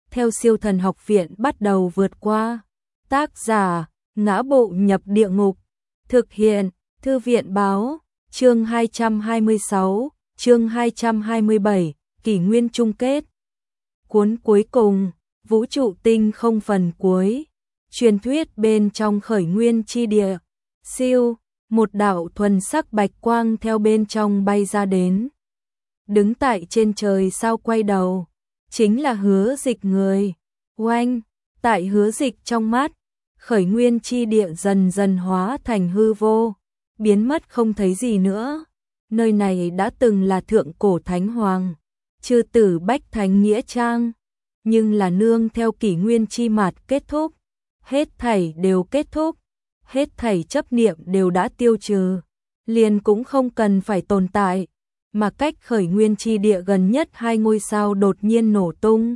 theo Siêu Thần Học Viện bắt đầu vượt qua. Tác giả: Ngã Bộ Nhập Địa Ngục. Thực hiện: Thư viện báo. Chương 226, chương 227, kỷ nguyên chung kết. Cuốn cuối cùng, Vũ trụ tinh không phần cuối. Truyền thuyết bên trong khởi nguyên chi địa. Siêu, một đạo thuần sắc bạch quang theo bên trong bay ra đến. Đứng tại trên trời sao quay đầu, chính là Hứa Dịch người. Oanh, tại Hứa Dịch trong mắt, khởi nguyên chi địa dần dần hóa thành hư vô, biến mất không thấy gì nữa. Nơi này đã từng là thượng cổ thánh hoàng, chư tử bách thánh nghĩa trang, nhưng là nương theo kỷ nguyên chi mạt kết thúc, hết thảy đều kết thúc, hết thảy chấp niệm đều đã tiêu trừ, liền cũng không cần phải tồn tại, mà cách khởi nguyên chi địa gần nhất 2 ngôi sao đột nhiên nổ tung,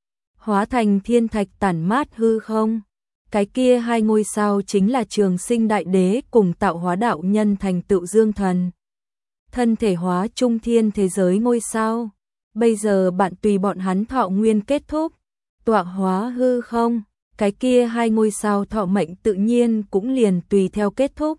hóa thành thiên thạch tản mát hư không. Cái kia 2 ngôi sao chính là Trường Sinh Đại Đế cùng Tạo Hóa Đạo Nhân thành tựu Dương Thần. Thân thể hóa trung thiên thế giới ngôi sao. Bây giờ bạn tùy bọn hắn thọ nguyên kết thúc, tọa hóa hư không, cái kia 2 ngôi sao thọ mệnh tự nhiên cũng liền tùy theo kết thúc.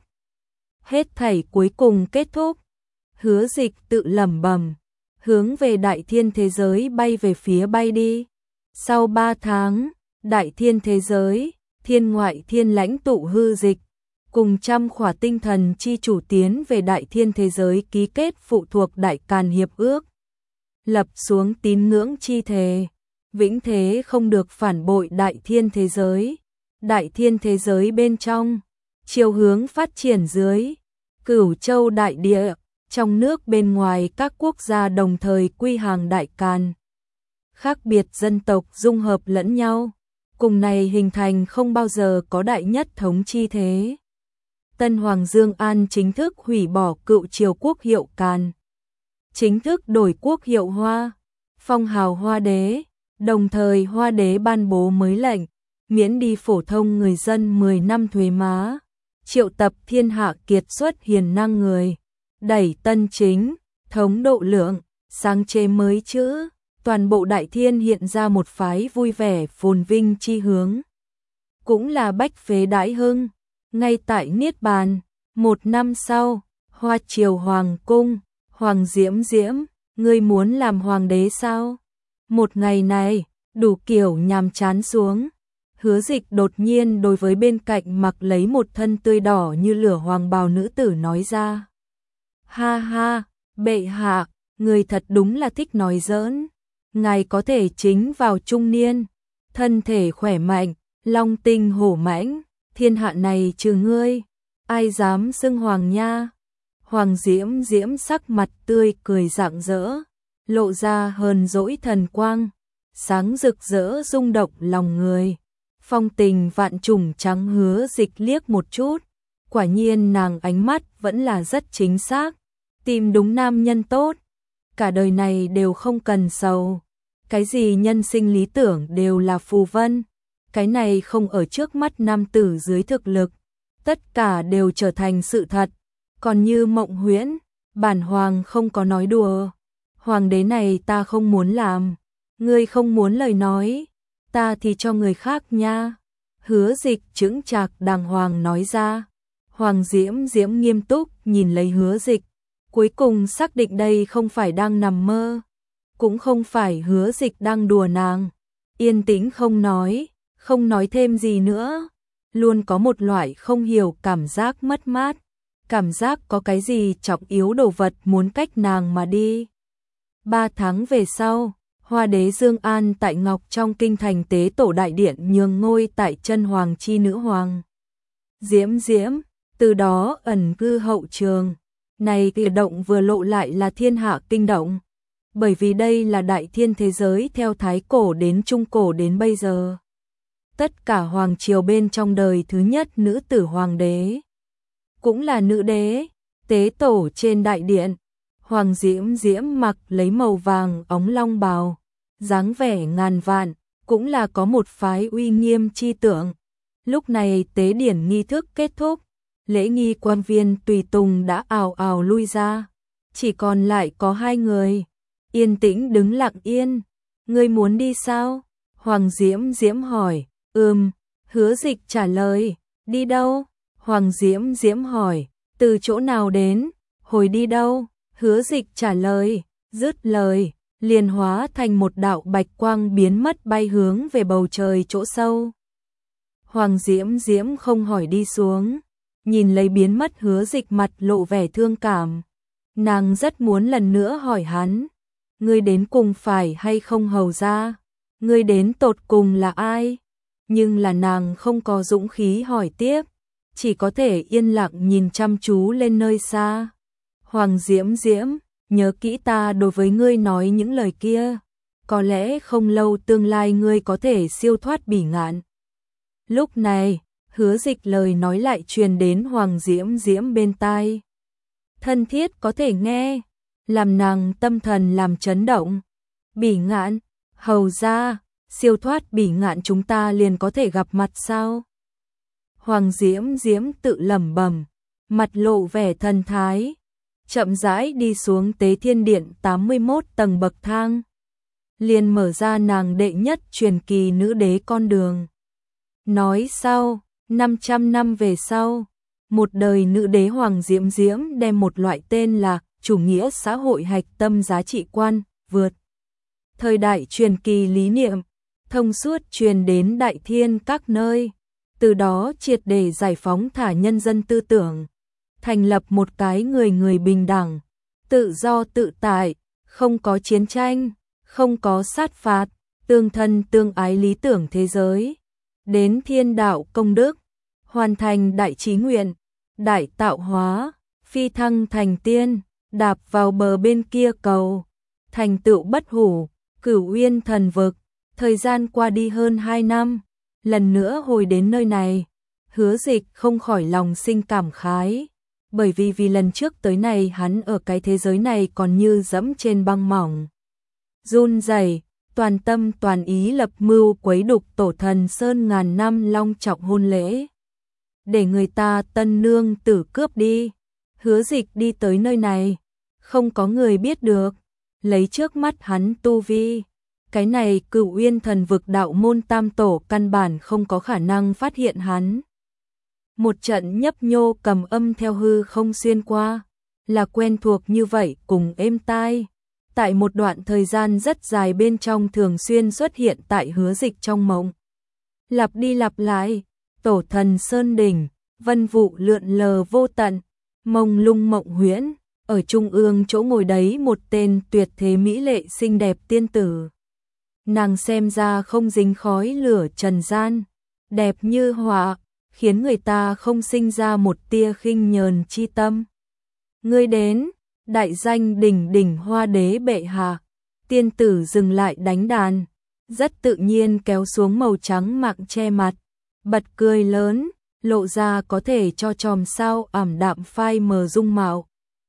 Hết thảy cuối cùng kết thúc. Hứa Dịch tự lẩm bẩm, hướng về đại thiên thế giới bay về phía bay đi. Sau 3 tháng, đại thiên thế giới, thiên ngoại thiên lãnh tụ Hư Dịch, cùng trăm khỏa tinh thần chi chủ tiến về đại thiên thế giới ký kết phụ thuộc Đại Càn Hiệp ước. Lập xuống tín ngưỡng chi thề, vĩnh thế không được phản bội đại thiên thế giới. Đại thiên thế giới bên trong, chiều hướng phát triển dưới, Cửu Châu đại địa, trong nước bên ngoài các quốc gia đồng thời quy hàng Đại Càn. Khác biệt dân tộc dung hợp lẫn nhau, cùng này hình thành không bao giờ có đại nhất thống chi thế. Tân Hoàng Dương An chính thức hủy bỏ cựu triều quốc hiệu Càn, chính thức đổi quốc hiệu Hoa, phong hào Hoa Đế, đồng thời Hoa Đế ban bố mới lệnh, miễn đi phổ thông người dân 10 năm thuế má, triệu tập thiên hạ kiệt xuất hiền năng người, đẩy tân chính, thống độ lượng, sáng chế mới chữ, toàn bộ đại thiên hiện ra một phái vui vẻ phồn vinh chi hướng. Cũng là bách phế đại hưng, ngay tại Niết Bàn, 1 năm sau, Hoa Triều Hoàng cung, Hoàng Diễm Diễm, ngươi muốn làm hoàng đế sao? Một ngày này, đủ kiểu nhàm chán xuống, Hứa Dịch đột nhiên đối với bên cạnh mặc lấy một thân tươi đỏ như lửa hoàng bào nữ tử nói ra. Ha ha, bệ hạ, người thật đúng là thích nói giỡn. Ngài có thể chính vào trung niên, thân thể khỏe mạnh, long tinh hổ mãnh, thiên hạ này trừ ngươi, ai dám xưng hoàng nha. Hoàng Diễm Diễm sắc mặt tươi cười rạng rỡ, lộ ra hờn dỗi thần quang, sáng rực rỡ rung động lòng người. Phong tình vạn trùng trắng Hứa Dịch liếc một chút, quả nhiên nàng ánh mắt vẫn là rất chính xác, tìm đúng nam nhân tốt, cả đời này đều không cần sầu. Cái gì nhân sinh lý tưởng đều là phù vân, cái này không ở trước mắt nam tử dưới thực lực, tất cả đều trở thành sự thật. Còn như mộng huyễn, bản hoàng không có nói đùa, hoàng đế này ta không muốn làm, ngươi không muốn lời nói, ta thì cho người khác nha. Hứa Dịch chững chạc đàng hoàng nói ra. Hoàng Diễm Diễm nghiêm túc nhìn lấy Hứa Dịch, cuối cùng xác định đây không phải đang nằm mơ, cũng không phải Hứa Dịch đang đùa nàng. Yên tĩnh không nói thêm gì nữa, luôn có một loại không hiểu cảm giác mất mát, cảm giác có cái gì trọng yếu đồ vật muốn cách nàng mà đi. 3 tháng về sau, Hoa Đế Dương An tại Ngọc trong kinh thành tế tổ đại điện nhường ngôi tại chân hoàng chi nữ hoàng Diễm Diễm, từ đó ẩn cư hậu trường. Này cử động vừa lộ lại là thiên hạ kinh động, bởi vì đây là đại thiên thế giới theo thái cổ đến trung cổ đến bây giờ. Tất cả hoàng triều bên trong đời thứ nhất nữ tử hoàng đế, cũng là nữ đế, tế tổ trên đại điện. Hoàng Diễm Diễm mặc lấy màu vàng óng long bào, dáng vẻ ngàn vạn, cũng là có một phái uy nghiêm chi tượng. Lúc này tế điển nghi thức kết thúc, lễ nghi quan viên tùy tùng đã ào ào lui ra, chỉ còn lại có 2 người, yên tĩnh đứng lặng yên. Ngươi muốn đi sao? Hoàng Diễm Diễm hỏi. Hứa Dịch trả lời. Đi đâu? Hoàng Diễm Diễm hỏi. Từ chỗ nào đến? Hồi đi đâu? Hứa Dịch trả lời. Dứt lời, liền hóa thành một đạo bạch quang biến mất bay hướng về bầu trời chỗ sâu. Hoàng Diễm Diễm không hỏi đi xuống, nhìn lấy biến mất Hứa Dịch mặt lộ vẻ thương cảm. Nàng rất muốn lần nữa hỏi hắn, ngươi đến cùng phải hay không hầu ra? Ngươi đến tột cùng là ai? Nhưng là nàng không có dũng khí hỏi tiếp, chỉ có thể yên lặng nhìn chăm chú lên nơi xa. Hoàng Diễm Diễm, nhớ kỹ ta đối với ngươi nói những lời kia, có lẽ không lâu tương lai ngươi có thể siêu thoát bỉ ngạn. Lúc này, Hứa Dịch lời nói lại truyền đến Hoàng Diễm Diễm bên tai. Thân thiết có thể nghe, làm nàng tâm thần làm chấn động. Bỉ ngạn, hầu ra, siêu thoát bỉ ngạn chúng ta liền có thể gặp mặt sao? Hoàng Diễm Diễm tự lẩm bẩm, mặt lộ vẻ thần thái, chậm rãi đi xuống Tế Thiên Điện 81 tầng bậc thang, liền mở ra nàng đệ nhất truyền kỳ nữ đế con đường. Nói sau, 500 năm về sau, một đời nữ đế Hoàng Diễm Diễm đem một loại tên là chủ nghĩa xã hội hạch tâm giá trị quan, vượt thời đại truyền kỳ lý niệm, thông suốt truyền đến đại thiên các nơi, từ đó triệt để giải phóng thả nhân dân tư tưởng, thành lập một cái người người bình đẳng, tự do tự tại, không có chiến tranh, không có sát phạt, tương thân tương ái lý tưởng thế giới. Đến thiên đạo công đức, hoàn thành đại chí nguyện, đại tạo hóa, phi thăng thành tiên, đạp vào bờ bên kia cầu, thành tựu bất hủ, Cửu Uyên thần vực. Thời gian qua đi hơn 2 năm, lần nữa hồi đến nơi này, Hứa Dịch không khỏi lòng sinh cảm khái, bởi vì lần trước tới này hắn ở cái thế giới này còn như dẫm trên băng mỏng. Run rẩy, toàn tâm toàn ý lập mưu quấy đục tổ thần Sơn ngàn năm long trọng hôn lễ, để người ta tân nương tử cướp đi. Hứa Dịch đi tới nơi này, không có người biết được, lấy trước mắt hắn tu vi, cái này Cửu Uyên thần vực đạo môn tam tổ căn bản không có khả năng phát hiện hắn. Một trận nhấp nhô cầm âm theo hư không xuyên qua, là quen thuộc như vậy cùng êm tai. Tại một đoạn thời gian rất dài bên trong thường xuyên xuất hiện tại Hứa Dịch trong mộng. Lặp đi lặp lại, tổ thần Sơn Đỉnh, vân vụ lượn lờ vô tận, mông lung mộng huyễn, ở trung ương chỗ ngồi đấy một tên tuyệt thế mỹ lệ xinh đẹp tiên tử. Nàng xem ra không dính khói lửa trần gian, đẹp như họa, khiến người ta không sinh ra một tia khinh nhờn chi tâm. Ngươi đến, đại danh đỉnh đỉnh hoa đế bệ hạ. Tiên tử dừng lại đánh đàn, rất tự nhiên kéo xuống màu trắng mạng che mặt, bật cười lớn, lộ ra có thể cho chòm sao ảm đạm phai mờ dung mạo.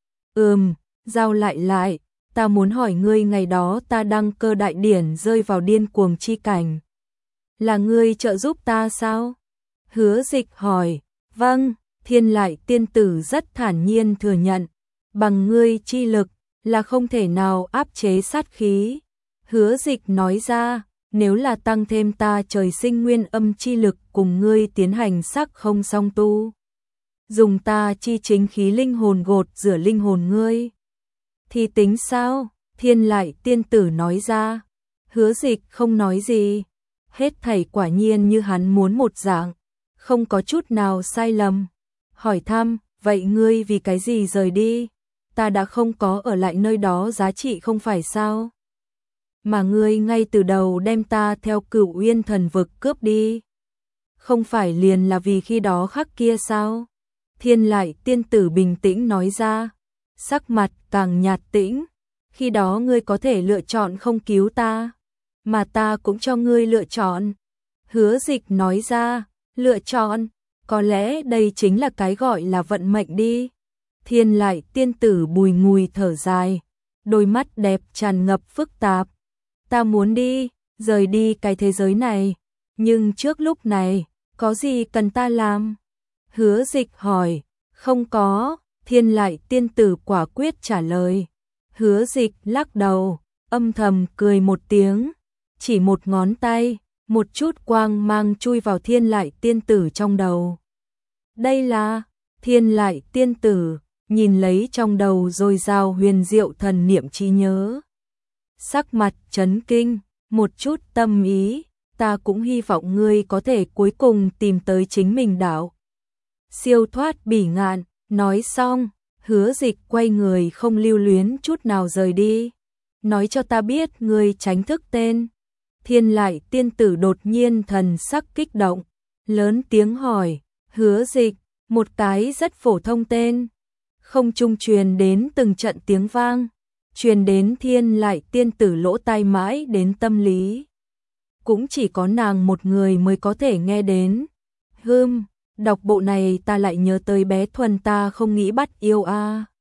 Giao lại, ta muốn hỏi ngươi ngày đó ta đăng cơ đại điển rơi vào điên cuồng chi cảnh. Là ngươi trợ giúp ta sao? Hứa Dịch hỏi. Vâng, Thiên Lại tiên tử rất thản nhiên thừa nhận. Bằng ngươi chi lực là không thể nào áp chế sát khí. Hứa Dịch nói ra, nếu là tăng thêm ta trời sinh nguyên âm chi lực cùng ngươi tiến hành sắc không song tu, dùng ta chi chính khí linh hồn gột rửa linh hồn ngươi, thì tính sao? Thiên Lại tiên tử nói ra. Hứa Dịch không nói gì, hết thảy quả nhiên như hắn muốn một dạng, không có chút nào sai lầm. Hỏi thăm, vậy ngươi vì cái gì rời đi? Ta đã không có ở lại nơi đó giá trị không phải sao? Mà ngươi ngay từ đầu đem ta theo Cửu Uyên thần vực cướp đi, không phải liền là vì khi đó khắc kia sao? Thiên Lại tiên tử bình tĩnh nói ra, sắc mặt càng nhạt tĩnh. Khi đó ngươi có thể lựa chọn không cứu ta, mà ta cũng cho ngươi lựa chọn. Hứa Dịch nói ra, lựa chọn, có lẽ đây chính là cái gọi là vận mệnh đi. Thiên Lại tiên tử bùi ngùi thở dài, đôi mắt đẹp tràn ngập phức tạp. Ta muốn đi, rời đi cái thế giới này, nhưng trước lúc này, có gì cần ta làm? Hứa Dịch hỏi. Không có, Thiên Lại tiên tử quả quyết trả lời. Hứa Dịch lắc đầu, âm thầm cười một tiếng, chỉ một ngón tay, một chút quang mang chui vào Thiên Lại tiên tử trong đầu. Đây là Thiên Lại tiên tử, nhìn lấy trong đầu dồi dào huyền diệu thần niệm trí nhớ. Sắc mặt chấn kinh, một chút tâm ý, ta cũng hy vọng ngươi có thể cuối cùng tìm tới chính mình đạo. Siêu thoát bỉ ngạn, nói xong, Hứa Dịch quay người không lưu luyến chút nào rời đi. Nói cho ta biết ngươi tránh thức tên. Thiên Lại tiên tử đột nhiên thần sắc kích động, lớn tiếng hỏi, Hứa Dịch, một cái rất phổ thông tên. Không trung truyền đến từng trận tiếng vang, truyền đến Thiên Lại tiên tử lỗ tai mãi đến tâm lý. Cũng chỉ có nàng một người mới có thể nghe đến. Đọc bộ này ta lại nhớ tới bé Thuần ta không nghĩ bắt yêu a.